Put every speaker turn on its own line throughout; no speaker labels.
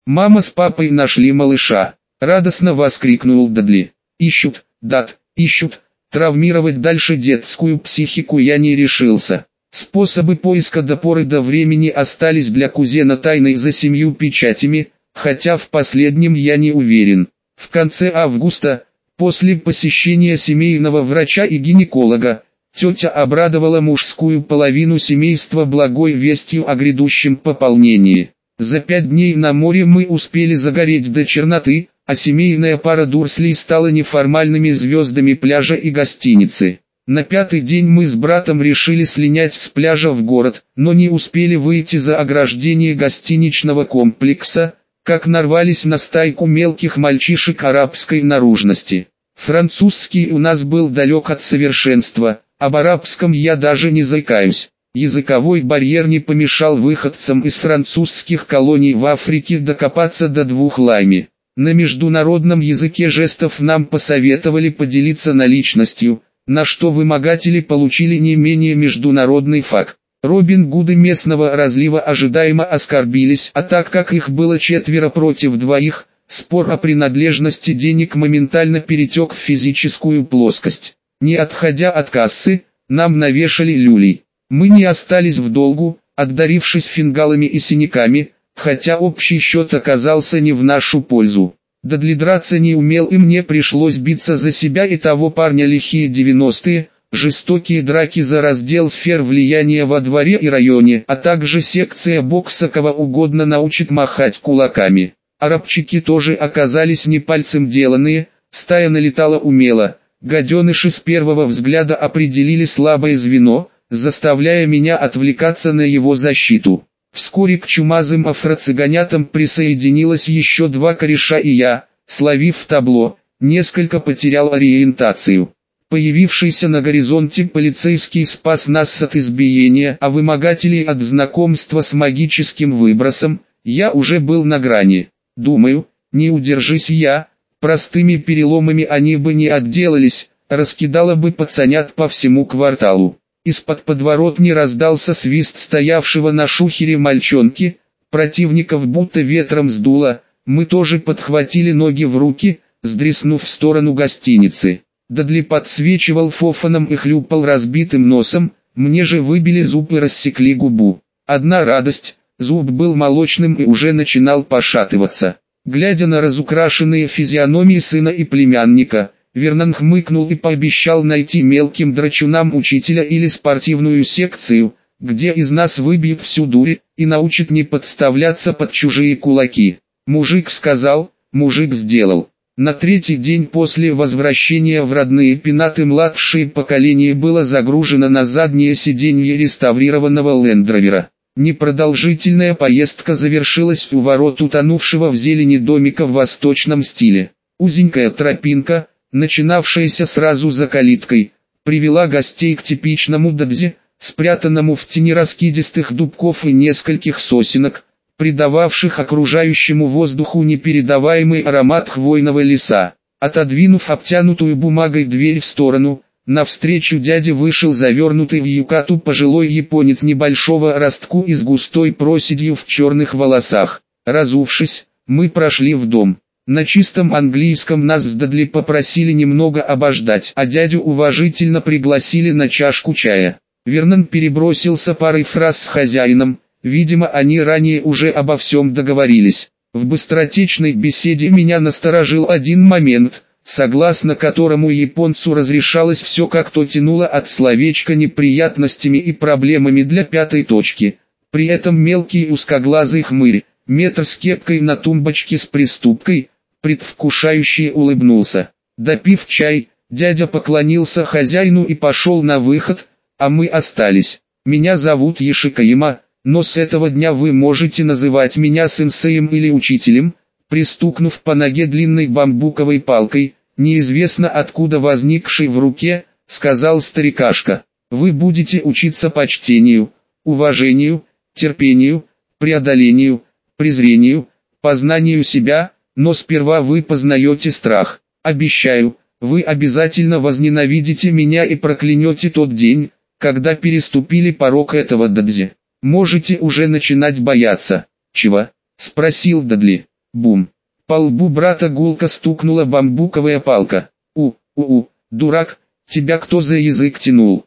Мама с папой нашли малыша. Радостно воскликнул Дадли. Ищут, Дад, ищут. Травмировать дальше детскую психику я не решился. Способы поиска до поры до времени остались для кузена тайной за 7 печатями, хотя в последнем я не уверен. В конце августа, после посещения семейного врача и гинеколога, тетя обрадовала мужскую половину семейства благой вестью о грядущем пополнении. За 5 дней на море мы успели загореть до черноты, а семейная пара Дурслей стала неформальными звездами пляжа и гостиницы. На 5-й день мы с братом решили слинять с пляжа в город, но не успели выйти за ограждение гостиничного комплекса, как нарвались на стайку мелких мальчишек арабской наружности. Французский у нас был далек от совершенства, об арабском я даже не заикаюсь. Языковой барьер не помешал выходцам из французских колоний в Африке докопаться до 2 лайми. На международном языке жестов нам посоветовали поделиться наличностью, на что вымогатели получили не менее международный факт. Робин Гуды местного разлива ожидаемо оскорбились, а так как их было 4 против 2, спор о принадлежности денег моментально перетек в физическую плоскость. Не отходя от кассы, нам навешали люлей. Мы не остались в долгу, отдарившись фингалами и синяками, хотя общий счет оказался не в нашу пользу. Дадли драться не умел, и мне пришлось биться за себя и того парня. Лихие 90-е, жестокие драки за раздел сфер влияния во дворе и районе, а также секция бокса кого угодно научит махать кулаками. Арабчики тоже оказались не пальцем деланные, стая налетала умело, гаденыши с первого взгляда определили слабое звено, заставляя меня отвлекаться на его защиту. Вскоре к чумазым афроцыганятам присоединилось еще 2 кореша, и я, словив табло, несколько потерял ориентацию. Появившийся на горизонте полицейский спас нас от избиения, а вымогателей от знакомства с магическим выбросом. Я уже был на грани. Думаю, не удержись я, простыми переломами они бы не отделались, раскидало бы пацанят по всему кварталу. Из-под подворотни раздался свист стоявшего на шухере мальчонки, противников будто ветром сдуло, мы тоже подхватили ноги в руки, сдриснув в сторону гостиницы. Дадли подсвечивал фофаном и хлюпал разбитым носом, мне же выбили зуб и рассекли губу. Одна радость, зуб был молочным и уже начинал пошатываться. Глядя на разукрашенные физиономии сына и племянника, Вернон хмыкнул и пообещал найти мелким драчунам учителя или спортивную секцию, где из нас выбьют всю дурь, и научит не подставляться под чужие кулаки. Мужик сказал, мужик сделал. На 3-й день после возвращения в родные пенаты младшее поколение было загружено на заднее сиденье реставрированного лендровера. Непродолжительная поездка завершилась у ворот утонувшего в зелени домика в восточном стиле. Узенькая тропинка, начинавшаяся сразу за калиткой, привела гостей к типичному дадзе, спрятанному в тени раскидистых дубков и нескольких сосенок, придававших окружающему воздуху непередаваемый аромат хвойного леса. Отодвинув обтянутую бумагой дверь в сторону, навстречу дяде вышел завернутый в юкату пожилой японец небольшого ростку и с густой проседью в черных волосах. Разувшись, мы прошли в дом. На чистом английском нас с Дадли попросили немного обождать, а дядю уважительно пригласили на чашку чая. Вернон перебросился парой фраз с хозяином, видимо они ранее уже обо всем договорились. В быстротечной беседе меня насторожил один момент, согласно которому японцу разрешалось все, как то тянуло от словечка неприятностями и проблемами для 5-й точки. При этом мелкий узкоглазый хмырь, метр с кепкой на тумбочке с приступкой, предвкушающе улыбнулся. Допив чай, дядя поклонился хозяину и пошел на выход, а мы остались. Меня зовут Ешикаима, но с этого дня вы можете называть меня сенсеем или учителем. Пристукнув по ноге длинной бамбуковой палкой, неизвестно откуда возникшей в руке, сказал старикашка. Вы будете учиться почтению, уважению, терпению, преодолению, презрению, познанию себя, но сперва вы познаете страх. Обещаю, вы обязательно возненавидите меня и проклянете тот день, когда переступили порог этого дадзе. Можете уже начинать бояться. Чего? Спросил Дадли. Бум. По лбу брата гулко стукнула бамбуковая палка. Дурак, тебя кто за язык тянул?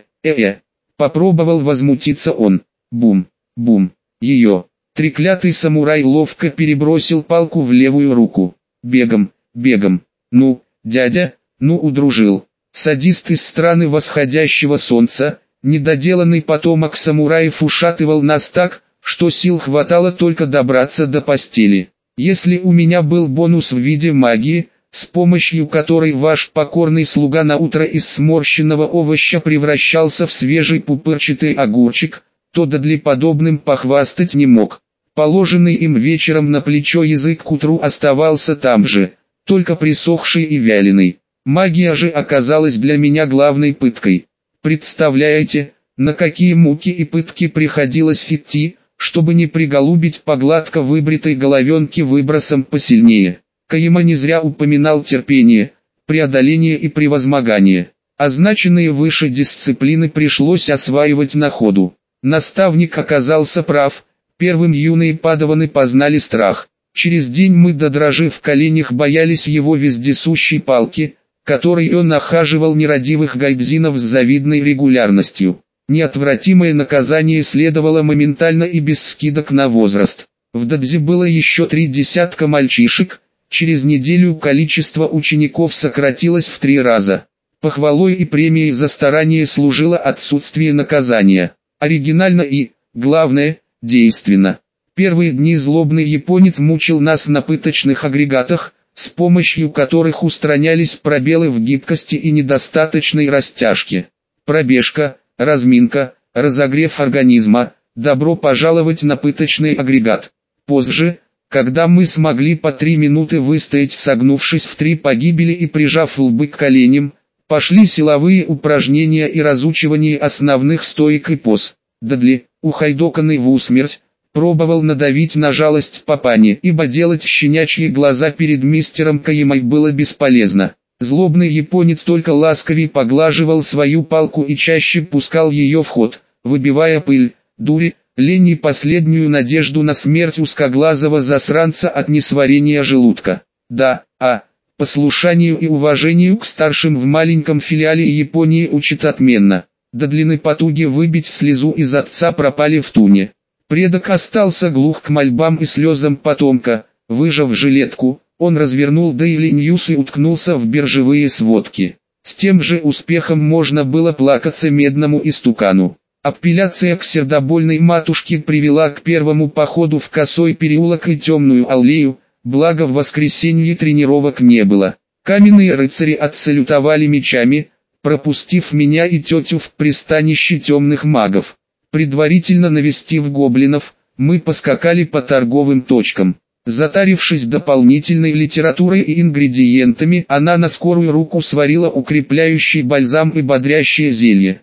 Попробовал возмутиться он. Бум, бум, ее. Треклятый самурай ловко перебросил палку в левую руку. Бегом, бегом. Ну, дядя, удружил. Садист из страны восходящего солнца, недоделанный потомок самураев ушатывал нас так, что сил хватало только добраться до постели. Если у меня был бонус в виде магии, с помощью которой ваш покорный слуга на утро из сморщенного овоща превращался в свежий пупырчатый огурчик, то Дадли подобным похвастать не мог. Положенный им вечером на плечо язык к утру оставался там же, только присохший и вяленый. Магия же оказалась для меня главной пыткой. Представляете, на какие муки и пытки приходилось идти, чтобы не приголубить по гладко выбритой головенке выбросом посильнее. Кайма не зря упоминал терпение, преодоление и превозмогание. Означенные выше дисциплины пришлось осваивать на ходу. Наставник оказался прав, первым юные падаваны познали страх. Через день мы до дрожи в коленях боялись его вездесущей палки, которой он охаживал нерадивых гайдзинов с завидной регулярностью. Неотвратимое наказание следовало моментально и без скидок на возраст. В Дадзе было еще 3 десятка мальчишек, через неделю количество учеников сократилось в 3 раза. Похвалой и премией за старание служило отсутствие наказания. Оригинально и, главное, действенно. Первые дни злобный японец мучил нас на пыточных агрегатах, с помощью которых устранялись пробелы в гибкости и недостаточной растяжке. Пробежка, разминка, разогрев организма, добро пожаловать на пыточный агрегат. Позже, когда мы смогли по 3 минуты выстоять, согнувшись в 3 погибели и прижав лбы к коленям, пошли силовые упражнения и разучивание основных стоек и поз. Дадли, ухайдоканный в усмерть, пробовал надавить на жалость папане, ибо делать щенячьи глаза перед мистером Каимой было бесполезно. Злобный японец только ласковее поглаживал свою палку и чаще пускал ее в ход, выбивая пыль, дури, лень и последнюю надежду на смерть узкоглазого засранца от несварения желудка. Да, послушанию и уважению к старшим в маленьком филиале Японии учат отменно. До длины потуги выбить слезу из отца пропали в туне. Предок остался глух к мольбам и слезам потомка. Выжав жилетку, он развернул Daily News и уткнулся в биржевые сводки. С тем же успехом можно было плакаться медному истукану. Апелляция к сердобольной матушке привела к первому походу в Косой переулок и Темную аллею, благо в воскресенье тренировок не было. Каменные рыцари отсалютовали мечами, пропустив меня и тетю в пристанище темных магов. Предварительно навестив гоблинов, мы поскакали по торговым точкам. Затарившись дополнительной литературой и ингредиентами, она на скорую руку сварила укрепляющий бальзам и бодрящее зелье.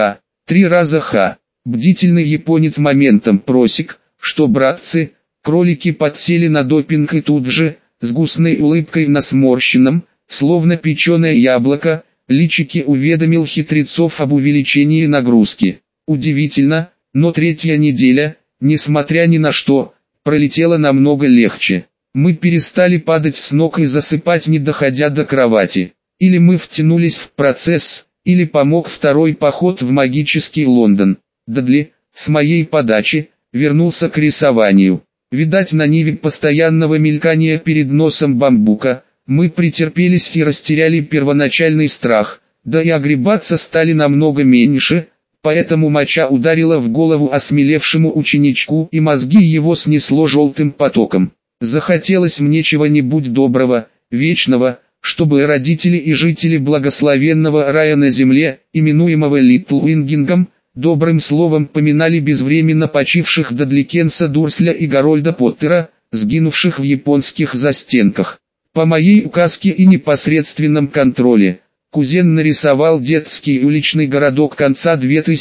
3 раза. Бдительный японец моментом просек, что братцы, кролики подсели на допинг и тут же, с густной улыбкой на сморщенном, словно печеное яблоко, личике уведомил хитрецов об увеличении нагрузки. Удивительно, но 3-я неделя, несмотря ни на что, пролетела намного легче. Мы перестали падать с ног и засыпать, не доходя до кровати. Или мы втянулись в процесс, или помог второй поход в магический Лондон. Дадли, с моей подачи, вернулся к рисованию. Видать, на ниве постоянного мелькания перед носом бамбука, мы претерпелись и растеряли первоначальный страх, да и огребаться стали намного меньше, поэтому моча ударила в голову осмелевшему ученичку и мозги его снесло желтым потоком. Захотелось мне чего-нибудь доброго, вечного, чтобы родители и жители благословенного рая на земле, именуемого Литлвингингом, добрым словом поминали безвременно почивших Дадликенса Дурсля и Гарольда Поттера, сгинувших в японских застенках. По моей указке и непосредственном контроле, кузен нарисовал детский уличный городок конца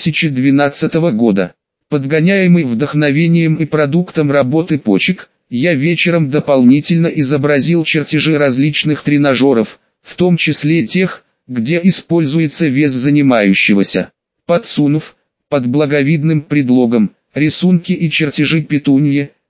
2012 года. Подгоняемый вдохновением и продуктом работы почек, я вечером дополнительно изобразил чертежи различных тренажеров, в том числе тех, где используется вес занимающегося. Подсунув, под благовидным предлогом, рисунки и чертежи петуньи,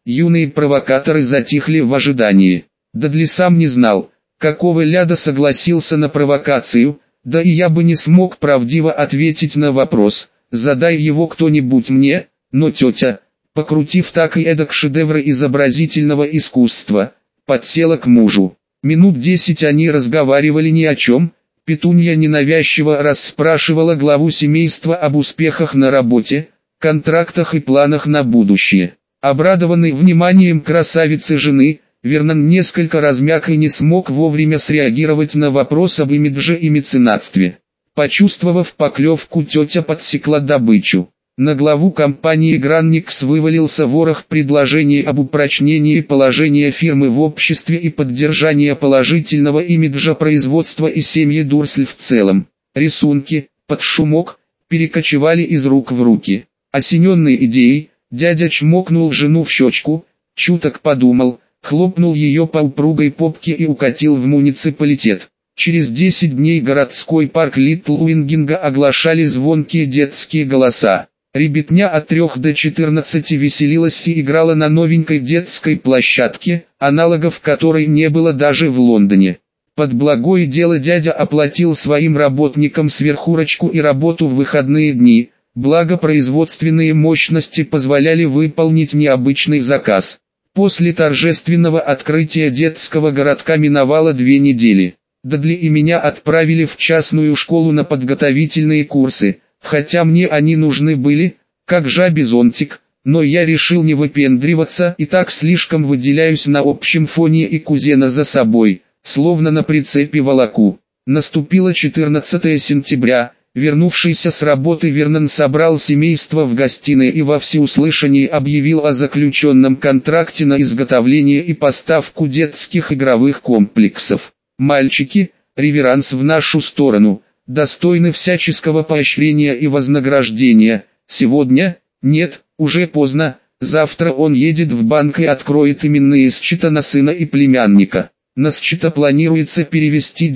юные провокаторы затихли в ожидании. Дадли сам не знал, какого ляда согласился на провокацию, да и я бы не смог правдиво ответить на вопрос, задай его кто-нибудь мне, но тетя, покрутив так и эдак шедевры изобразительного искусства, подсела к мужу. Минут 10 они разговаривали ни о чем. Петунья ненавязчиво расспрашивала главу семейства об успехах на работе, контрактах и планах на будущее. Обрадованный вниманием красавицы жены, Вернон несколько размяк и не смог вовремя среагировать на вопрос об имидже и меценатстве. Почувствовав поклевку, тетя подсекла добычу. На главу компании Гранникс вывалился ворох предложений об упрочнении положения фирмы в обществе и поддержании положительного имиджа производства и семьи Дурсль в целом. Рисунки, под шумок, перекочевали из рук в руки. Осененный идеей, дядя чмокнул жену в щечку, чуток подумал, хлопнул ее по упругой попке и укатил в муниципалитет. Через 10 дней городской парк Литл Уингинга оглашали звонкие детские голоса. Ребятня от 3 до 14 веселилась и играла на новенькой детской площадке, аналогов которой не было даже в Лондоне. Под благое дело дядя оплатил своим работникам сверхурочку и работу в выходные дни, благо производственные мощности позволяли выполнить необычный заказ. После торжественного открытия детского городка миновало 2 недели. Дадли и меня отправили в частную школу на подготовительные курсы. Хотя мне они нужны были, как жабе зонтик, но я решил не выпендриваться и так слишком выделяюсь на общем фоне и кузена за собой, словно на прицепе волоку. Наступило 14 сентября, вернувшийся с работы Вернон собрал семейство в гостиной и во всеуслышание объявил о заключенном контракте на изготовление и поставку детских игровых комплексов. Мальчики, реверанс в нашу сторону. Достойны всяческого поощрения и вознаграждения. Сегодня? Нет, уже поздно. Завтра он едет в банк и откроет именные счета на сына и племянника. На счета планируется перевести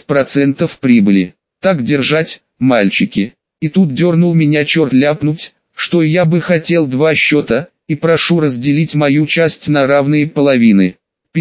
10% прибыли. Так держать, мальчики. И тут дернул меня черт ляпнуть, что я бы хотел 2 счета, и прошу разделить мою часть на равные половины.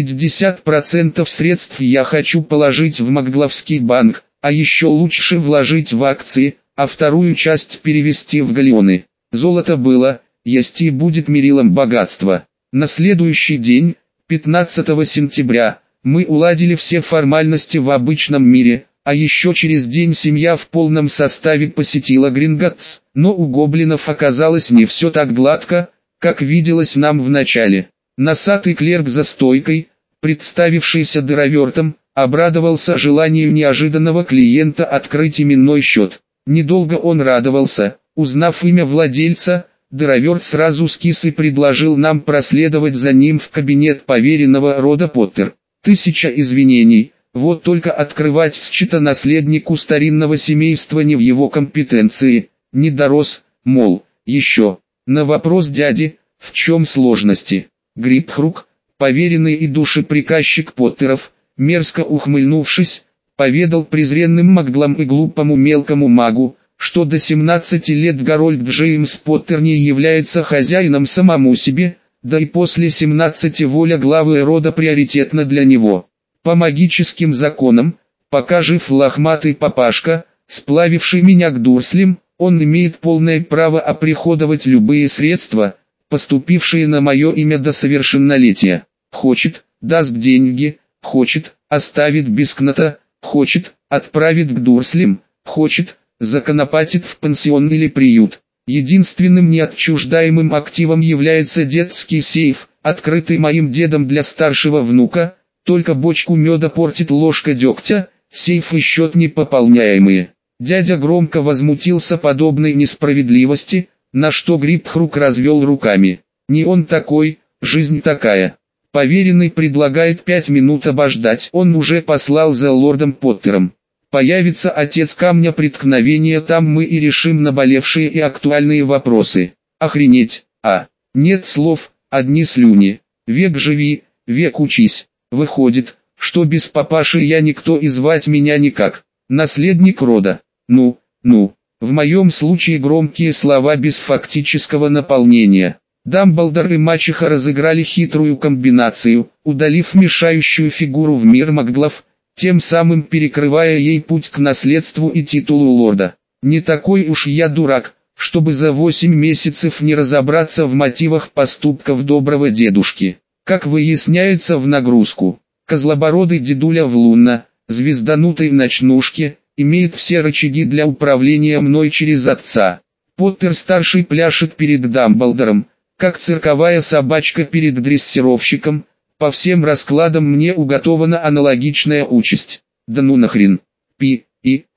50% средств я хочу положить в Макглавский банк, а еще лучше вложить в акции, а вторую часть перевести в галлеоны. Золото было, есть и будет мерилом богатства. На следующий день, 15 сентября, мы уладили все формальности в обычном мире, а еще через день семья в полном составе посетила Гринготтс, но у гоблинов оказалось не все так гладко, как виделось нам в начале. Носатый клерк за стойкой, представившийся дыровертом, обрадовался желанию неожиданного клиента открыть именной счет. Недолго он радовался, узнав имя владельца, дыроверт сразу скис и предложил нам проследовать за ним в кабинет поверенного рода Поттер. 1000 извинений, вот только открывать счета наследнику старинного семейства не в его компетенции, не дорос, мол, еще. На вопрос дяди, в чем сложности, Грипхрук, поверенный и душеприказчик Поттеров, мерзко ухмыльнувшись, поведал презренным маглам и глупому мелкому магу, что до 17 лет Гарольд Джеймс Поттер не является хозяином самому себе, да и после 17 воля главы рода приоритетна для него. По магическим законам, пока жив лохматый папашка, сплавивший меня к Дурслям, он имеет полное право оприходовать любые средства, поступившие на мое имя до совершеннолетия. Хочет, даст деньги, хочет, оставит без кната, хочет, отправит к Дурслям, хочет, законопатит в пансион или приют. Единственным неотчуждаемым активом является детский сейф, открытый моим дедом для старшего внука, только бочку меда портит ложка дегтя, сейф и счет непополняемые. Дядя громко возмутился подобной несправедливости, на что Грипхрук развел руками. Не он такой, жизнь такая. Поверенный предлагает 5 минут обождать, он уже послал за лордом Поттером. Появится отец камня преткновения, там мы и решим наболевшие и актуальные вопросы. Охренеть, нет слов, одни слюни. Век живи, век учись. Выходит, что без папаши я никто и звать меня никак. Наследник рода. В моем случае громкие слова без фактического наполнения. Дамблдор и мачеха разыграли хитрую комбинацию, удалив мешающую фигуру в мир маглов, тем самым перекрывая ей путь к наследству и титулу лорда. Не такой уж я дурак, чтобы за 8 месяцев не разобраться в мотивах поступков доброго дедушки. Как выясняется в нагрузку, козлобородый дедуля в лунно, звезданутой ночнушке, имеет все рычаги для управления мной через отца. Поттер-старший пляшет перед Дамблдором, как цирковая собачка перед дрессировщиком. По всем раскладам мне уготована аналогичная участь. Да ну нахрен. Пи.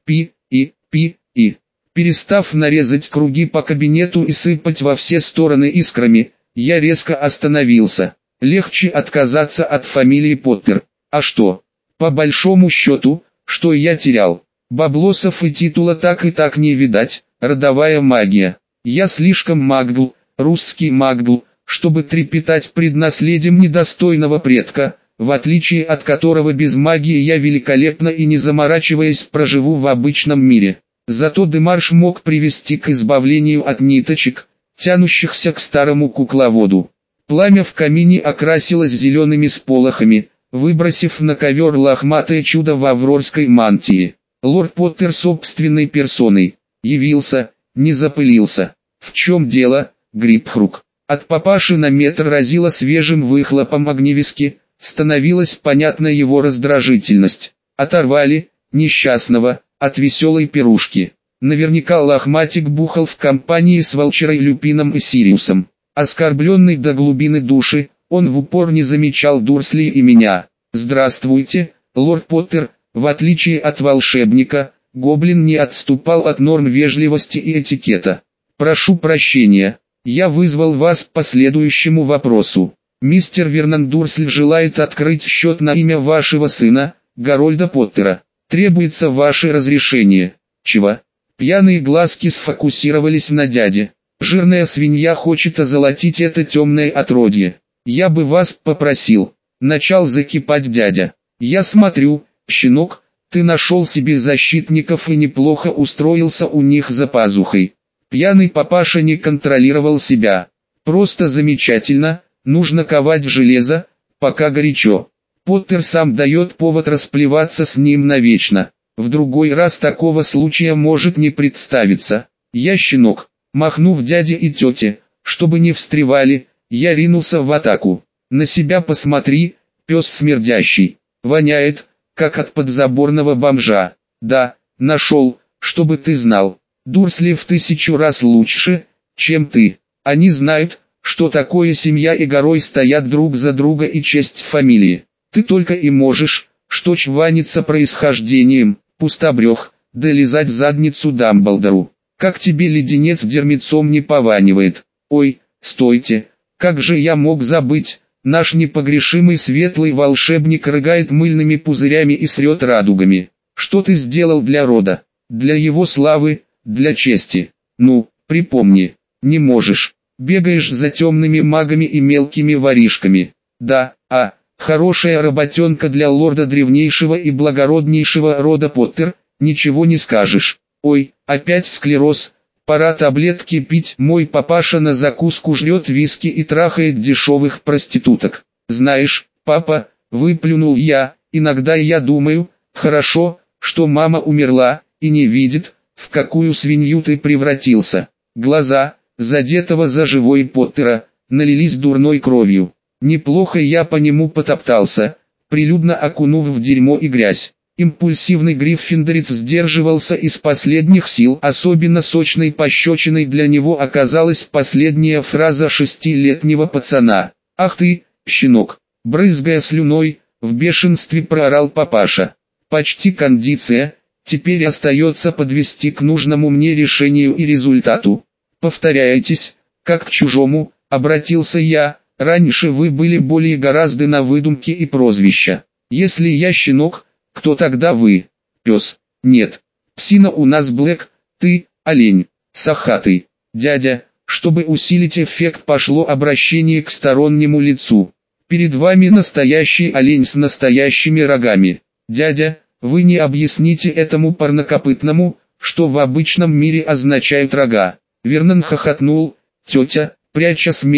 Перестав нарезать круги по кабинету и сыпать во все стороны искрами, я резко остановился. Легче отказаться от фамилии Поттер. А что? По большому счету, что я терял? Баблосов и титула так и так не видать, родовая магия. Я слишком магл, русский магл, чтобы трепетать пред наследием недостойного предка, в отличие от которого без магии я великолепно и не заморачиваясь проживу в обычном мире. Зато Демарш мог привести к избавлению от ниточек, тянущихся к старому кукловоду. Пламя в камине окрасилось зелеными сполохами, выбросив на ковер лохматое чудо в аврорской мантии. Лорд Поттер собственной персоной явился, не запылился. В чем дело, Грипхрук? От папаши на метр разило свежим выхлопом огневиски, становилась понятна его раздражительность. Оторвали, несчастного, от веселой пирушки. Наверняка лохматик бухал в компании с Волчерой, Люпином и Сириусом. Оскорбленный до глубины души, он в упор не замечал Дурсли и меня. «Здравствуйте, лорд Поттер», в отличие от волшебника, гоблин не отступал от норм вежливости и этикета. «Прошу прощения, я вызвал вас по следующему вопросу. Мистер Вернон Дурсль желает открыть счет на имя вашего сына, Гарольда Поттера. Требуется ваше разрешение». «Чего?» Пьяные глазки сфокусировались на дяде. «Жирная свинья хочет озолотить это темное отродье. Я бы вас попросил». Начал закипать дядя. «Я смотрю, щенок, ты нашел себе защитников и неплохо устроился у них за пазухой». Пьяный папаша не контролировал себя. «Просто замечательно, нужно ковать железо, пока горячо. Поттер сам дает повод расплеваться с ним навечно. В другой раз такого случая может не представиться. Я щенок». Махнув дяде и тете, чтобы не встревали, я ринулся в атаку. «На себя посмотри, пес смердящий. Воняет, как от подзаборного бомжа. Да, нашел, чтобы ты знал. Дурсли в 1000 раз лучше, чем ты. Они знают, что такое семья и горой стоят друг за друга и честь фамилии. Ты только и можешь, что чваниться происхождением, пустобрех, да лизать задницу Дамблдору. Как тебе леденец дерьмецом не пованивает? Ой, стойте, как же я мог забыть, наш непогрешимый светлый волшебник рыгает мыльными пузырями и срет радугами. Что ты сделал для рода? Для его славы, для чести? Ну, припомни, не можешь. Бегаешь за темными магами и мелкими воришками. Да, хорошая работенка для лорда древнейшего и благороднейшего рода Поттер, ничего не скажешь. Ой, опять склероз, пора таблетки пить. Мой папаша на закуску жрет виски и трахает дешевых проституток. Знаешь, папа, выплюнул я, иногда я думаю, хорошо, что мама умерла, и не видит, в какую свинью ты превратился. Глаза, задетого за живой Поттера, налились дурной кровью. Неплохо я по нему потоптался, прилюдно окунув в дерьмо и грязь. Импульсивный гриффиндорец сдерживался из последних сил. Особенно сочной пощечиной для него оказалась последняя фраза 6-летнего пацана. «Ах ты, щенок!» Брызгая слюной, в бешенстве проорал папаша. «Почти кондиция, теперь остается подвести к нужному мне решению и результату. Повторяйтесь, как к чужому», обратился я, «раньше вы были более гораздо на выдумки и прозвища. Если я щенок, кто тогда вы? Пес? Нет. Псина у нас Блэк, ты, олень, сахатый. Дядя». Чтобы усилить эффект, пошло обращение к стороннему лицу. «Перед вами настоящий олень с настоящими рогами. Дядя, вы не объясните этому парнокопытному, что в обычном мире означают рога». Вернон хохотнул. «Тетя, пряча смех,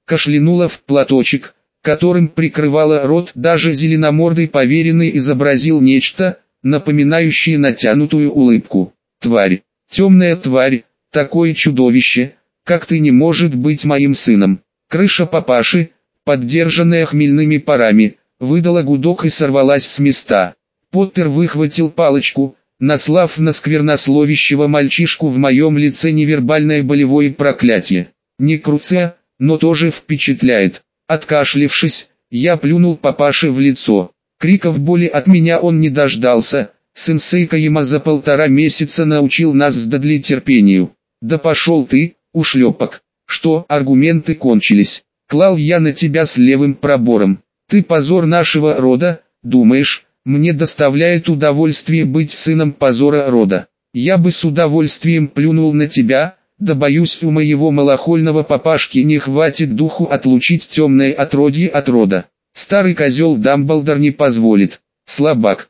кашлянула в платочек, которым прикрывала рот. Даже зеленомордый поверенный изобразил нечто, напоминающее натянутую улыбку. «Тварь, темная тварь, такое чудовище, как ты, не может быть моим сыном». Крыша папаши, поддержанная хмельными парами, выдала гудок и сорвалась с места. Поттер выхватил палочку, наслав на сквернословящего мальчишку в моем лице невербальное болевое проклятие. Не круция, но тоже впечатляет. Откашлившись, я плюнул папаше в лицо. Криков боли от меня он не дождался. Сенсей Каима за 1,5 месяца научил нас с Дадли терпению. «Да пошел ты, ушлепок! Что, аргументы кончились? Клал я на тебя с левым пробором. Ты позор нашего рода, думаешь, мне доставляет удовольствие быть сыном позора рода? Я бы с удовольствием плюнул на тебя, да боюсь, у моего малохольного папашки не хватит духу отлучить темное отродье от рода. Старый козел Дамблдор не позволит. Слабак.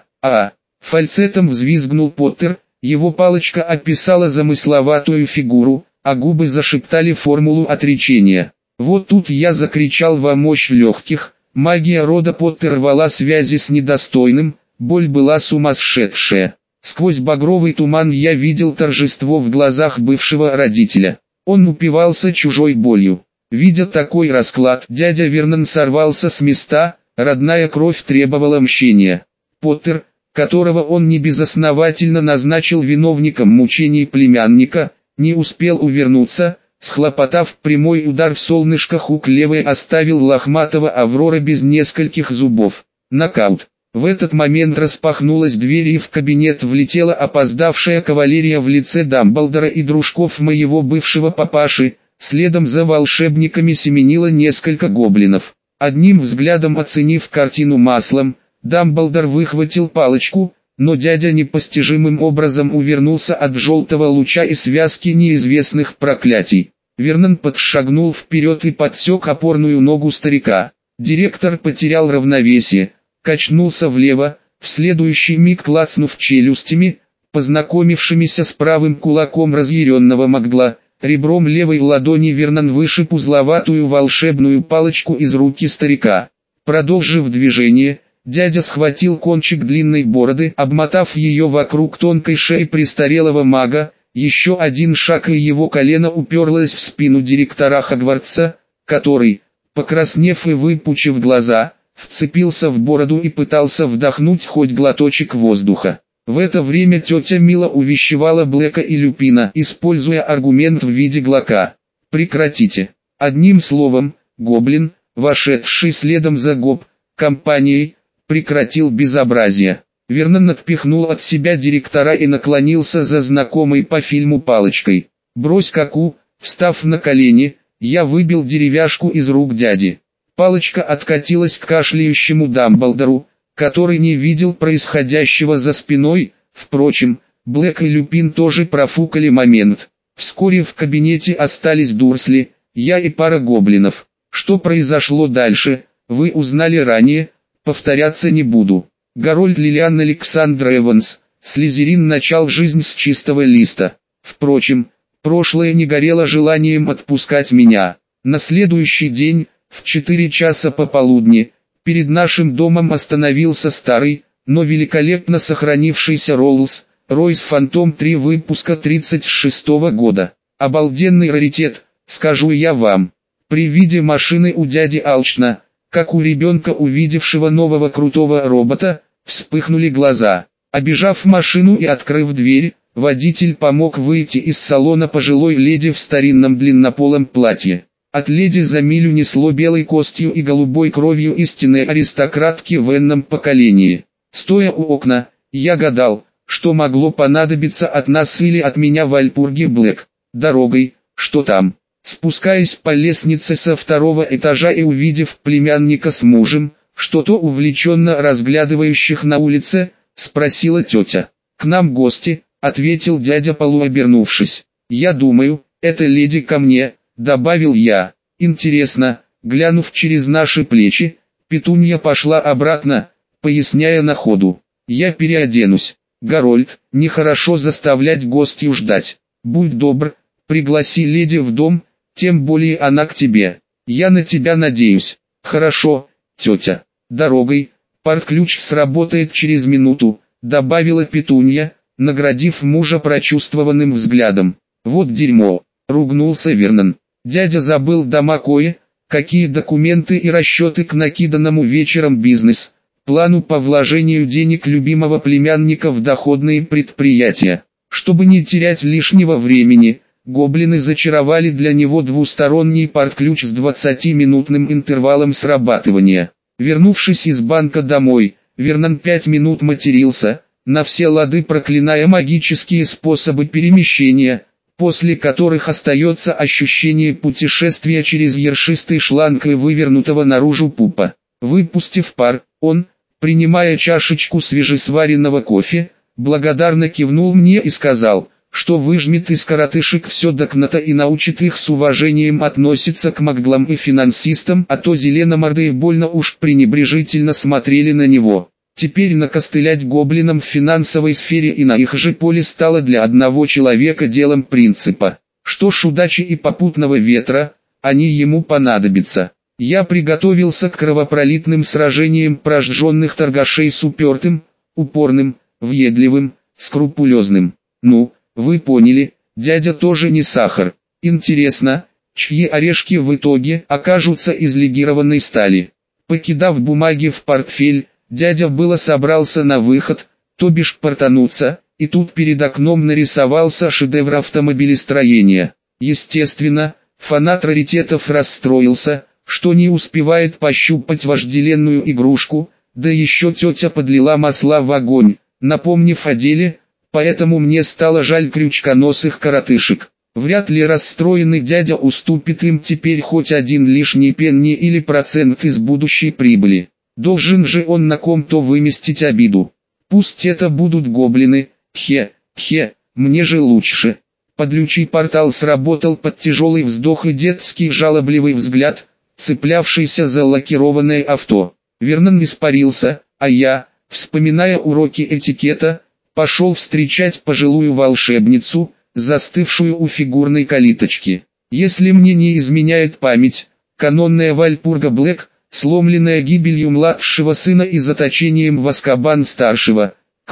Фальцетом взвизгнул Поттер, его палочка описала замысловатую фигуру, а губы зашептали формулу отречения. Вот тут я закричал во мощь легких. Магия рода Поттер рвала связи с недостойным, боль была сумасшедшая. Сквозь багровый туман я видел торжество в глазах бывшего родителя. Он упивался чужой болью. Видя такой расклад, дядя Вернон сорвался с места, родная кровь требовала мщения. Поттер, которого он небезосновательно назначил виновником мучений племянника, не успел увернуться. Схлопотав прямой удар в солнышко, хук левой оставил лохматого Аврора без нескольких зубов. Нокаут. В этот момент распахнулась дверь и в кабинет влетела опоздавшая кавалерия в лице Дамблдора и дружков моего бывшего папаши. Следом за волшебниками семенило несколько гоблинов. Одним взглядом оценив картину маслом, Дамблдор выхватил палочку, но дядя непостижимым образом увернулся от желтого луча и связки неизвестных проклятий. Вернон подшагнул вперед и подсек опорную ногу старика. Директор потерял равновесие, качнулся влево, в следующий миг клацнув челюстями, познакомившимися с правым кулаком разъяренного Магла, ребром левой ладони Вернон вышиб узловатую волшебную палочку из руки старика. Продолжив движение, дядя схватил кончик длинной бороды, обмотав ее вокруг тонкой шеи престарелого мага. Еще один шаг, и его колено уперлось в спину директора Хогвартса, который, покраснев и выпучив глаза, вцепился в бороду и пытался вдохнуть хоть глоточек воздуха. В это время тетя Мила увещевала Блэка и Люпина, используя аргумент в виде глока. «Прекратите». Одним словом, гоблин, вошедший следом за компанией, прекратил безобразие. Вернон отпихнул от себя директора и наклонился за знакомой по фильму палочкой. «Брось каку», встав на колени, я выбил деревяшку из рук дяди. Палочка откатилась к кашляющему Дамблдору, который не видел происходящего за спиной. Впрочем, Блэк и Люпин тоже профукали момент. Вскоре в кабинете остались Дурсли, я и пара гоблинов. Что произошло дальше, вы узнали ранее, повторяться не буду. Гарольд Лилиан Александр Эванс, Слизерин, начал жизнь с чистого листа. Впрочем, прошлое не горело желанием отпускать меня. На следующий день, в 4 часа пополудни, перед нашим домом остановился старый, но великолепно сохранившийся Роллс-Ройс Фантом 3 выпуска 36-го года. Обалденный раритет, скажу я вам. При виде машины у дяди алчно, как у ребенка, увидевшего нового крутого робота, вспыхнули глаза. Обежав машину и открыв дверь, водитель помог выйти из салона пожилой леди в старинном длиннополом платье. От леди за милю несло белой костью и голубой кровью истинной аристократки в энном поколении. Стоя у окна, я гадал, что могло понадобиться от нас или от меня Вальпурги Блэк. Дорогой, что там? Спускаясь по лестнице со 2-го этажа и увидев племянника с мужем, что-то увлеченно разглядывающих на улице, спросила тетя. «К нам гости», — ответил дядя, полуобернувшись. «Я думаю, это леди ко мне», — добавил я. «Интересно», — глянув через наши плечи, Петунья пошла обратно, поясняя на ходу. «Я переоденусь. Гарольд, нехорошо заставлять гостью ждать. Будь добр, пригласи леди в дом, тем более она к тебе». Я на тебя надеюсь. Хорошо, тетя. Дорогой. Парт-ключ сработает через минуту, добавила Петунья, наградив мужа прочувствованным взглядом. Вот дерьмо, ругнулся Вернон. Дядя забыл дома какие документы и расчеты к накиданному вечером бизнес-плану по вложению денег любимого племянника в доходные предприятия. Чтобы не терять лишнего времени, гоблины зачаровали для него двусторонний парт-ключ с 20-минутным интервалом срабатывания. Вернувшись из банка домой, Вернон 5 минут матерился, на все лады проклиная магические способы перемещения, после которых остается ощущение путешествия через ершистый шланг и вывернутого наружу пупа. Выпустив пар, он, принимая чашечку свежесваренного кофе, благодарно кивнул мне и сказал, что выжмет из коротышек все до кната и научит их с уважением относиться к маглам и финансистам, а то зеленомордые больно уж пренебрежительно смотрели на него. Теперь накостылять гоблинам в финансовой сфере и на их же поле стало для одного человека делом принципа. Что ж, удачи и попутного ветра, они ему понадобятся. Я приготовился к кровопролитным сражениям прожженных торгашей с упертым, упорным, въедливым, скрупулезным. Ну, вы поняли, дядя тоже не сахар. Интересно, чьи орешки в итоге окажутся из легированной стали. Покидав бумаги в портфель, дядя было собрался на выход, то бишь портануться, и тут перед окном нарисовался шедевр автомобилестроения. Естественно, фанат раритетов расстроился, что не успевает пощупать вожделенную игрушку, да еще тетя подлила масла в огонь, напомнив о деле, поэтому мне стало жаль крючконосых коротышек. Вряд ли расстроенный дядя уступит им теперь хоть один лишний пенни или процент из будущей прибыли. Должен же он на ком-то выместить обиду. Пусть это будут гоблины, мне же лучше. Подлючий портал сработал под тяжелый вздох и детский жалобливый взгляд, цеплявшийся за лакированное авто. Вернон испарился, а я, вспоминая уроки этикета, пошел встречать пожилую волшебницу, застывшую у фигурной калиточки. Если мне не изменяет память, канонная Вальпурга Блэк, сломленная гибелью младшего сына и заточением в Азкабан старшего, к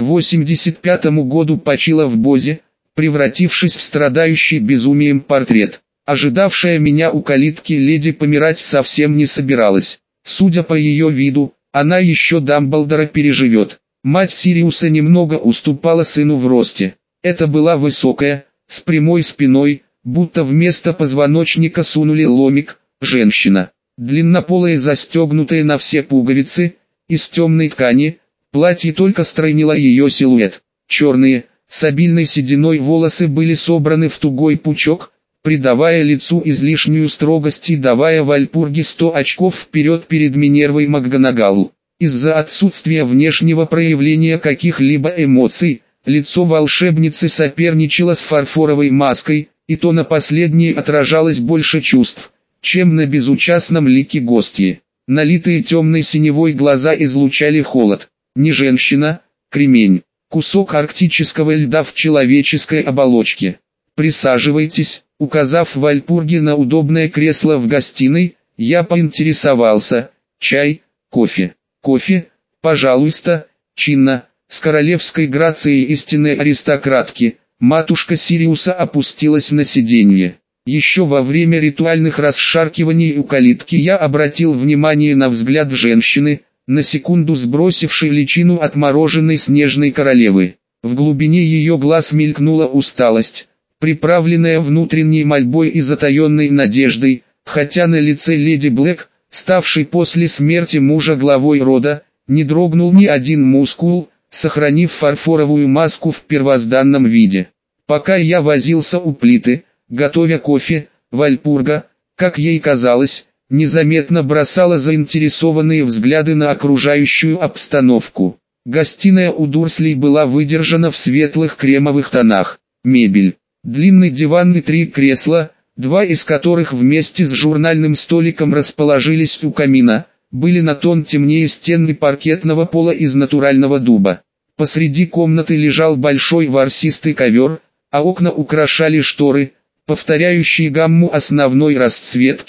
85-му году почила в Бозе, превратившись в страдающий безумием портрет. Ожидавшая меня у калитки леди помирать совсем не собиралась. Судя по ее виду, она еще Дамблдора переживет. Мать Сириуса немного уступала сыну в росте. Это была высокая, с прямой спиной, будто вместо позвоночника сунули ломик, женщина. Длиннополая, застегнутая на все пуговицы, из темной ткани, платье только стройнило ее силуэт. Черные, с обильной сединой волосы были собраны в тугой пучок, придавая лицу излишнюю строгость и давая Вальпурге 100 очков вперед перед Минервой МакГонагалл. Из-за отсутствия внешнего проявления каких-либо эмоций, лицо волшебницы соперничало с фарфоровой маской, и то на последней отражалось больше чувств, чем на безучастном лике гостьи. Налитые темной синевой глаза излучали холод. Не женщина, кремень, кусок арктического льда в человеческой оболочке. «Присаживайтесь», указав Вальпурге на удобное кресло в гостиной, я поинтересовался: «Чай, кофе?» «Кофе, пожалуйста», чинно, с королевской грацией истинной аристократки, матушка Сириуса опустилась на сиденье. Еще во время ритуальных расшаркиваний у калитки я обратил внимание на взгляд женщины, на секунду сбросившей личину отмороженной снежной королевы. В глубине ее глаз мелькнула усталость, приправленная внутренней мольбой и затаенной надеждой, хотя на лице леди Блэк, ставшей после смерти мужа главой рода, не дрогнул ни один мускул, сохранив фарфоровую маску в первозданном виде. Пока я возился у плиты, готовя кофе, Вальпурга, как ей казалось, незаметно бросала заинтересованные взгляды на окружающую обстановку. Гостиная у Дурслей была выдержана в светлых кремовых тонах. Мебель. Длинный диван и 3 кресла, 2 из которых вместе с журнальным столиком расположились у камина, были на тон темнее стены паркетного пола из натурального дуба. Посреди комнаты лежал большой ворсистый ковер, а окна украшали шторы, повторяющие гамму основной расцветки,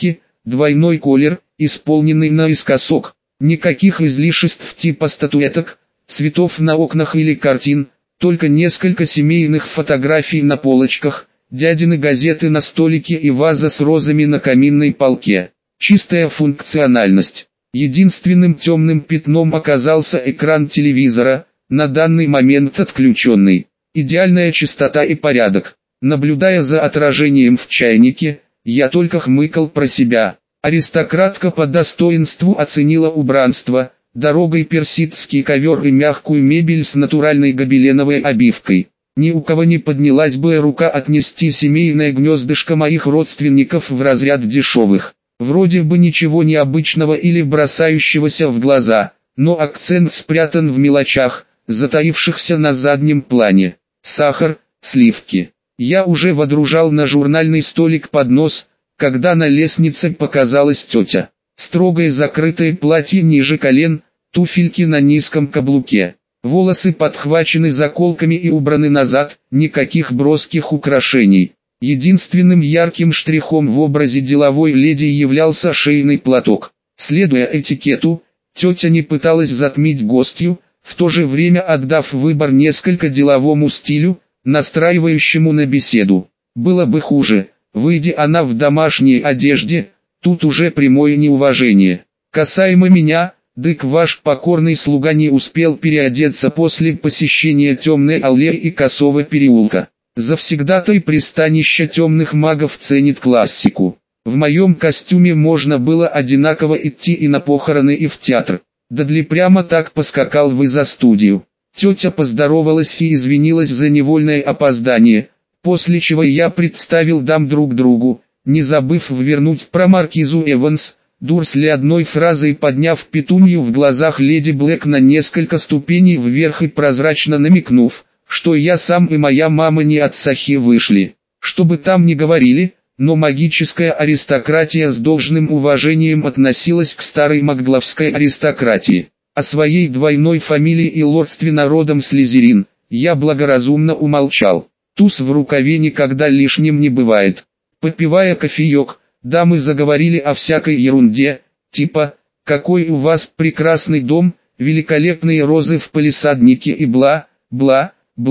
двойной колер, исполненный наискосок. Никаких излишеств типа статуэток, цветов на окнах или картин, только несколько семейных фотографий на полочках, дядины газеты на столике и ваза с розами на каминной полке. Чистая функциональность. Единственным темным пятном оказался экран телевизора, на данный момент отключенный. Идеальная чистота и порядок. Наблюдая за отражением в чайнике, я только хмыкал про себя. Аристократка по достоинству оценила убранство, дорогой персидский ковер и мягкую мебель с натуральной гобеленовой обивкой. Ни у кого не поднялась бы рука отнести семейное гнездышко моих родственников в разряд дешевых. Вроде бы ничего необычного или бросающегося в глаза, но акцент спрятан в мелочах, затаившихся на заднем плане. Сахар, сливки. Я уже водружал на журнальный столик поднос, когда на лестнице показалась тетя. Строгое закрытое платье ниже колен, туфельки на низком каблуке. Волосы подхвачены заколками и убраны назад, никаких броских украшений. Единственным ярким штрихом в образе деловой леди являлся шейный платок. Следуя этикету, тетя не пыталась затмить гостью, в то же время отдав выбор несколько деловому стилю, настраивающему на беседу. Было бы хуже, выйди она в домашней одежде, тут уже прямое неуважение. Касаемо меня, дык ваш покорный слуга не успел переодеться после посещения Темной аллеи и Косого переулка. Завсегдатай пристанища темных магов ценит классику. В моем костюме можно было одинаково идти и на похороны, и в театр. Дадли прямо так поскакал в изо-студию. Тетя поздоровалась и извинилась за невольное опоздание, после чего я представил дам друг другу, не забыв ввернуть про маркизу Эванс, Дурсли одной фразой подняв петунью в глазах леди Блэк на несколько ступеней вверх и прозрачно намекнув, что я сам и моя мама не от Сахи вышли. Что бы там ни говорили, но магическая аристократия с должным уважением относилась к старой макгловской аристократии. О своей двойной фамилии и лордстве народом Слизерин я благоразумно умолчал. Туз в рукаве никогда лишним не бывает. Попивая кофеек, дамы заговорили о всякой ерунде, типа «какой у вас прекрасный дом, великолепные розы в палисаднике» и бла-бла.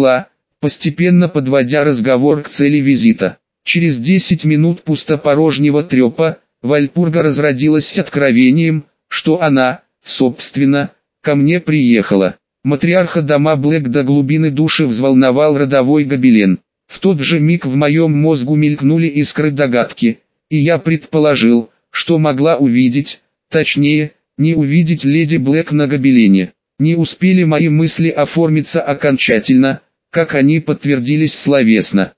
Постепенно подводя разговор к цели визита. Через 10 минут пустопорожнего трепа, Вальпурга разродилась откровением, что она, собственно, ко мне приехала. Матриарха дома Блэк до глубины души взволновал родовой гобелен. В тот же миг в моем мозгу мелькнули искры догадки, и я предположил, что могла увидеть, точнее, не увидеть леди Блэк на гобелене. Не успели мои мысли оформиться окончательно, как они подтвердились словесно.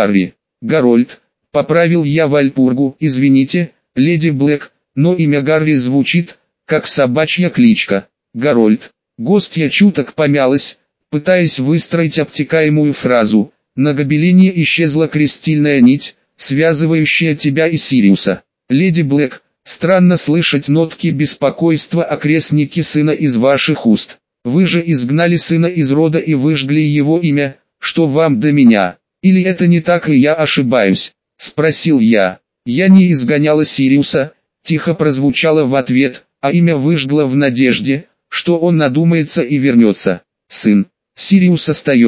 Гарольд, поправил я Вальпургу, извините, леди Блэк, но имя Гарри звучит, как собачья кличка. Гарольд. Гостья чуток помялась, пытаясь выстроить обтекаемую фразу. На гобелене исчезла крестильная нить, связывающая тебя и Сириуса. Леди Блэк, странно слышать нотки беспокойства о крестнике сына из ваших уст. Вы же изгнали сына из рода и выжгли его имя, что вам до меня. Или это не так и я ошибаюсь? Спросил я. Я не изгоняла Сириуса, тихо прозвучало в ответ, а имя выжгла в надежде, что он надумается и вернется. Сын, Сириус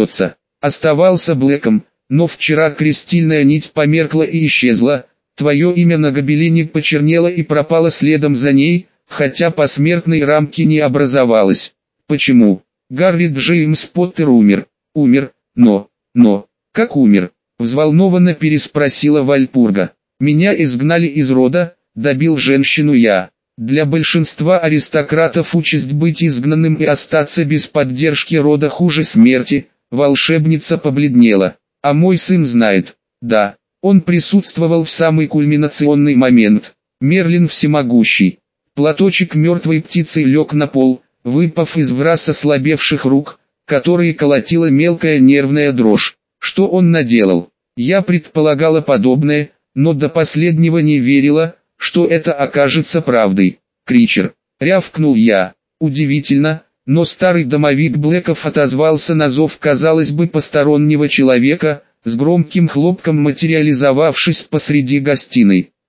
оставался Блэком, но вчера крестильная нить померкла и исчезла, твое имя на гобелене почернело и пропало следом за ней, хотя посмертной рамки не образовалось. Почему? Гарри Джеймс Поттер умер, но, как умер? Взволнованно переспросила Вальпурга. Меня изгнали из рода, добил женщину я. Для большинства аристократов участь быть изгнанным и остаться без поддержки рода хуже смерти. Волшебница побледнела. А мой сын знает. Да, он присутствовал в самый кульминационный момент. Мерлин всемогущий. Платочек мертвой птицы лег на пол, выпав из враз ослабевших рук, которые колотила мелкая нервная дрожь. Что он наделал? Я предполагала подобное, но до последнего не верила, что это окажется правдой. Кричер, рявкнул я. Удивительно, но старый домовик Блэков отозвался на зов, казалось бы, постороннего человека, с громким хлопком материализовавшись посреди гостиной.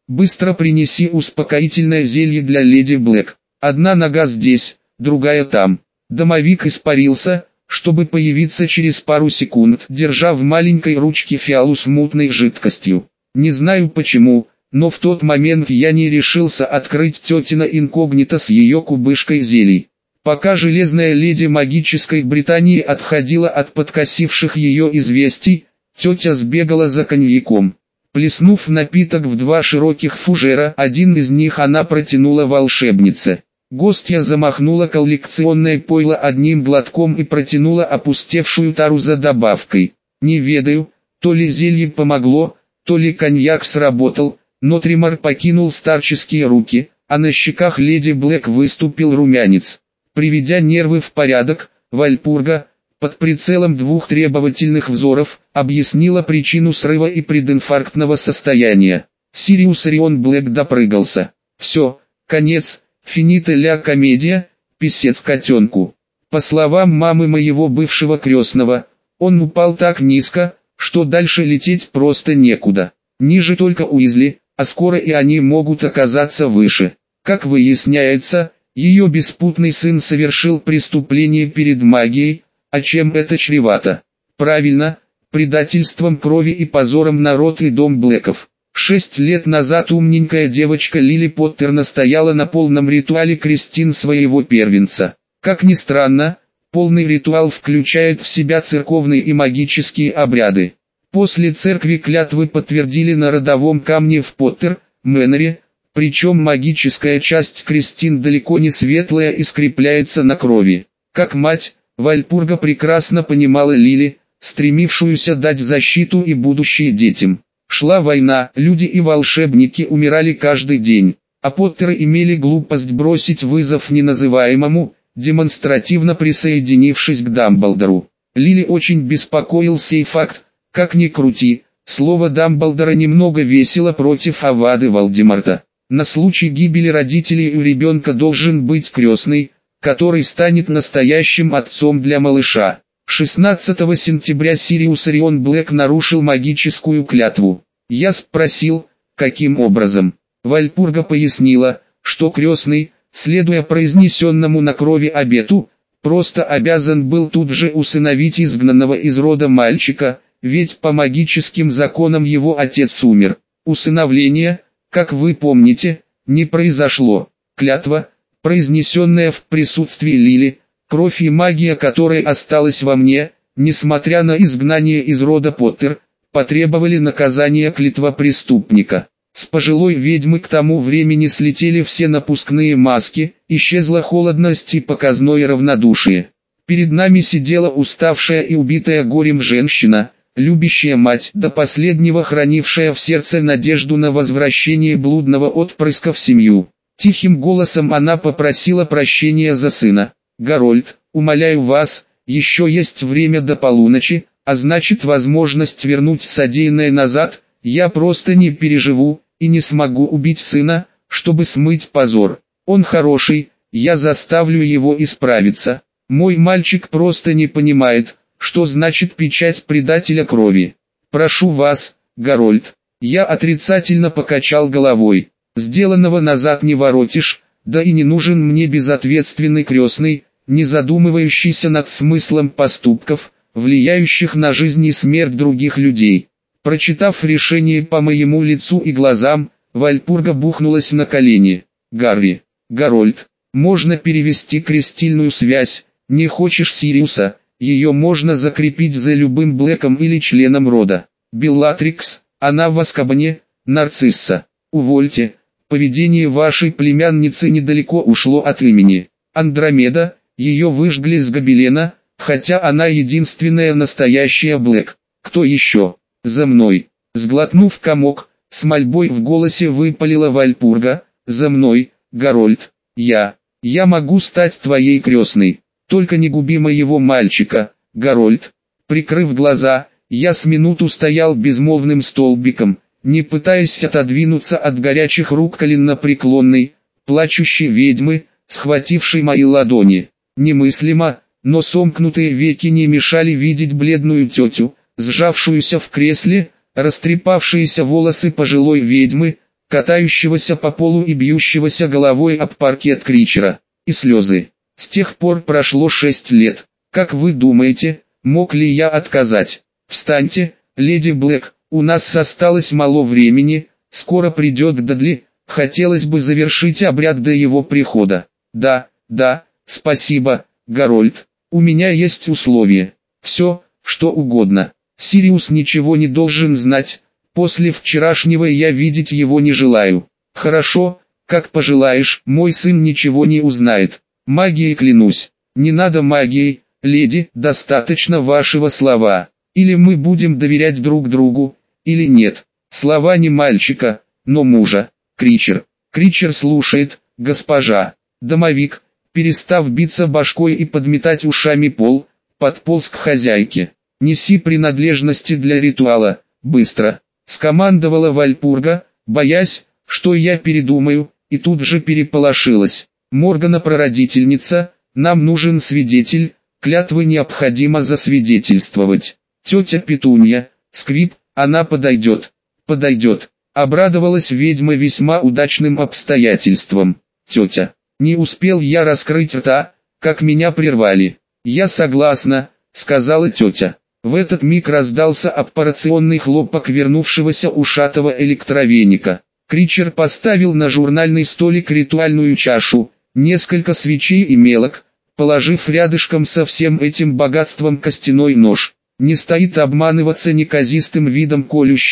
Быстро принеси успокоительное зелье для леди Блэк. Одна нога здесь, другая там. Домовик испарился, чтобы появиться через пару секунд, держа в маленькой ручке фиалу с мутной жидкостью. Не знаю почему, но в тот момент я не решился открыть тетина инкогнито с ее кубышкой зелий. Пока железная леди магической Британии отходила от подкосивших ее известий, тетя сбегала за коньяком. Плеснув напиток в 2 широких фужера, один из них она протянула волшебнице. Гостья замахнула коллекционное пойло одним глотком и протянула опустевшую тару за добавкой. Не ведаю, то ли зелье помогло, то ли коньяк сработал, но тремор покинул старческие руки, а на щеках леди Блэк выступил румянец. Приведя нервы в порядок, Вальпурга, под прицелом 2 требовательных взоров, объяснила причину срыва и прединфарктного состояния. Сириус Орион Блэк допрыгался. Все, конец, финита ля комедия, писец котенку. По словам мамы моего бывшего крестного, он упал так низко, что дальше лететь просто некуда. Ниже только Уизли, а скоро и они могут оказаться выше. Как выясняется, ее беспутный сын совершил преступление перед магией, а чем это чревато? Правильно, предательством крови и позором на род и дом Блэков. 6 лет назад умненькая девочка Лили Поттер настояла на полном ритуале крестин своего первенца. Как ни странно, полный ритуал включает в себя церковные и магические обряды. После церкви клятвы подтвердили на родовом камне в Поттер, Мэноре, причем магическая часть крестин далеко не светлая и скрепляется на крови. Как мать, Вальпурга прекрасно понимала Лили, стремившуюся дать защиту и будущее детям. Шла война, люди и волшебники умирали каждый день, а Поттеры имели глупость бросить вызов неназываемому, демонстративно присоединившись к Дамблдору. Лили очень беспокоил сей факт, как ни крути, слово Дамблдора немного весело против Авады Волдеморта. На случай гибели родителей у ребенка должен быть крестный, который станет настоящим отцом для малыша. 16 сентября Сириус Орион Блэк нарушил магическую клятву. Я спросил, каким образом. Вальпурга пояснила, что крестный, следуя произнесенному на крови обету, просто обязан был тут же усыновить изгнанного из рода мальчика, ведь по магическим законам его отец умер. Усыновление, как вы помните, не произошло. Клятва, произнесенная в присутствии Лили, кровь и магия которой осталась во мне, несмотря на изгнание из рода Поттер, потребовали наказания клятвопреступника. С пожилой ведьмы к тому времени слетели все напускные маски, исчезла холодность и показное равнодушие. Перед нами сидела уставшая и убитая горем женщина, любящая мать, до последнего хранившая в сердце надежду на возвращение блудного отпрыска в семью. Тихим голосом она попросила прощения за сына. «Гарольд, умоляю вас, еще есть время до полуночи, а значит возможность вернуть содеянное назад, я просто не переживу, и не смогу убить сына, чтобы смыть позор. Он хороший, я заставлю его исправиться. Мой мальчик просто не понимает, что значит печать предателя крови. Прошу вас, Гарольд». Я отрицательно покачал головой. Сделанного назад не воротишь, да и не нужен мне безответственный крестный, не задумывающийся над смыслом поступков, влияющих на жизнь и смерть других людей. Прочитав решение по моему лицу и глазам, Вальпурга бухнулась на колени. Гарольд, можно перевести крестильную связь, не хочешь Сириуса, ее можно закрепить за любым Блэком или членом рода. Беллатрикс, она в Азкабане, Нарцисса. Увольте, поведение вашей племянницы недалеко ушло от имени. Андромеда, ее выжгли с гобелена, хотя она единственная настоящая Блэк. Кто еще? За мной. Сглотнув комок, с мольбой в голосе выпалила Вальпурга. За мной, Гарольд. Я могу стать твоей крестной. Только не губи моего мальчика, Гарольд. Прикрыв глаза, я с минуту стоял безмолвным столбиком, не пытаясь отодвинуться от горячих рук коленопреклонной, плачущей ведьмы, схватившей мои ладони. Немыслимо, но сомкнутые веки не мешали видеть бледную тетю, сжавшуюся в кресле, растрепавшиеся волосы пожилой ведьмы, катающегося по полу и бьющегося головой об паркет Кричера, и слезы. С тех пор прошло 6 лет. Как вы думаете, мог ли я отказать? Встаньте, леди Блэк, у нас осталось мало времени, скоро придет Дадли, хотелось бы завершить обряд до его прихода. Да, спасибо, Гарольд, у меня есть условия. Все, что угодно. Сириус ничего не должен знать, после вчерашнего я видеть его не желаю. Хорошо, как пожелаешь, мой сын ничего не узнает. Магией клянусь. Не надо магией, леди, достаточно вашего слова. Или мы будем доверять друг другу, или нет. Слова не мальчика, но мужа. Кричер. Кричер слушает, госпожа. Домовик, перестав биться башкой и подметать ушами пол, подполз к хозяйке. «Неси принадлежности для ритуала, быстро!» — скомандовала Вальпурга, боясь, что я передумаю, и тут же переполошилась. «Моргана прародительница, нам нужен свидетель, клятвы необходимо засвидетельствовать. Тетя Петунья, скрип, она подойдет». «Подойдет», — обрадовалась ведьма весьма удачным обстоятельством. «Тетя». Не успел я раскрыть рта, как меня прервали. «Я согласна», — сказала тетя. В этот миг раздался аппарационный хлопок вернувшегося ушатого электровеника. Кричер поставил на журнальный столик ритуальную чашу, несколько свечей и мелок, положив рядышком со всем этим богатством костяной нож. Не стоит обманываться неказистым видом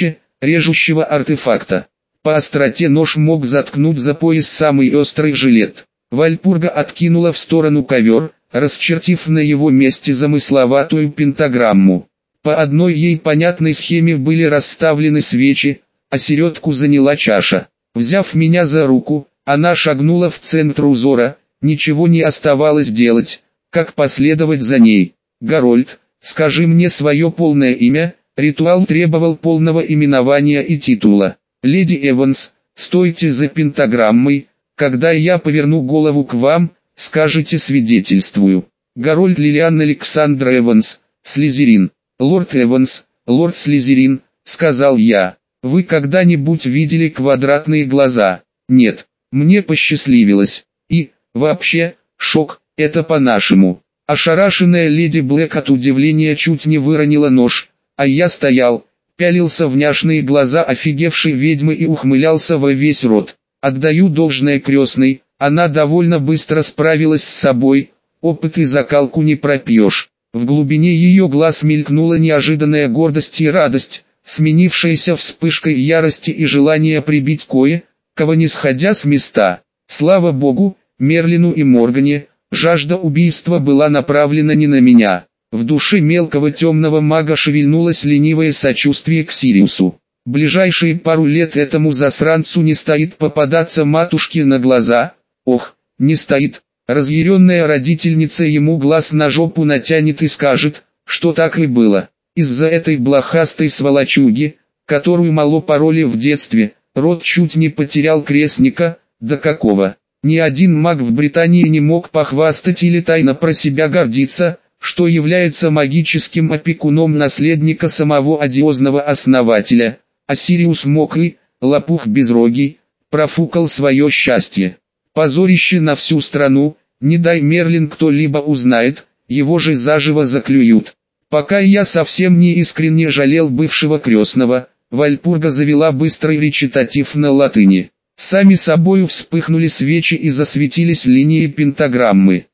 режущего артефакта. По остроте нож мог заткнуть за пояс самый острый жилет. Вальпурга откинула в сторону ковер, расчертив на его месте замысловатую пентаграмму. По одной ей понятной схеме были расставлены свечи, а середку заняла чаша. Взяв меня за руку, она шагнула в центр узора, ничего не оставалось делать, как последовать за ней. «Гарольд, скажи мне свое полное имя», ритуал требовал полного именования и титула. «Леди Эванс, стойте за пентаграммой, когда я поверну голову к вам, скажите свидетельствую. Гарольд Лилиан Александр Эванс, Слизерин». «Лорд Эванс, лорд Слизерин», — сказал я. «Вы когда-нибудь видели квадратные глаза?» «Нет, мне посчастливилось. И, вообще, шок, это по-нашему». Ошарашенная леди Блэк от удивления чуть не выронила нож, а я стоял, пялился в няшные глаза офигевшей ведьмы и ухмылялся во весь рот. Отдаю должное крестной, она довольно быстро справилась с собой, опыт и закалку не пропьешь. В глубине ее глаз мелькнула неожиданная гордость и радость, сменившаяся вспышкой ярости и желания прибить кого не сходя с места. Слава богу, Мерлину и Моргане, жажда убийства была направлена не на меня. В душе мелкого темного мага шевельнулось ленивое сочувствие к Сириусу. Ближайшие пару лет этому засранцу не стоит попадаться матушке на глаза. Ох, не стоит. Разъяренная родительница ему глаз на жопу натянет и скажет, что так и было. Из-за этой блохастой сволочуги, которую мало пороли в детстве, род чуть не потерял крестника, да какого. Ни один маг в Британии не мог похвастать или тайно про себя гордиться, что является магическим опекуном наследника самого одиозного основателя, а Сириус мог и, лопух безрогий, профукал свое счастье. Позорище на всю страну, не дай Мерлин кто-либо узнает, его же заживо заклюют. Пока я совсем не искренне жалел бывшего крестного, Вальпурга завела быстрый речитатив на латыни. Сами собою вспыхнули свечи и засветились линии пентаграммы.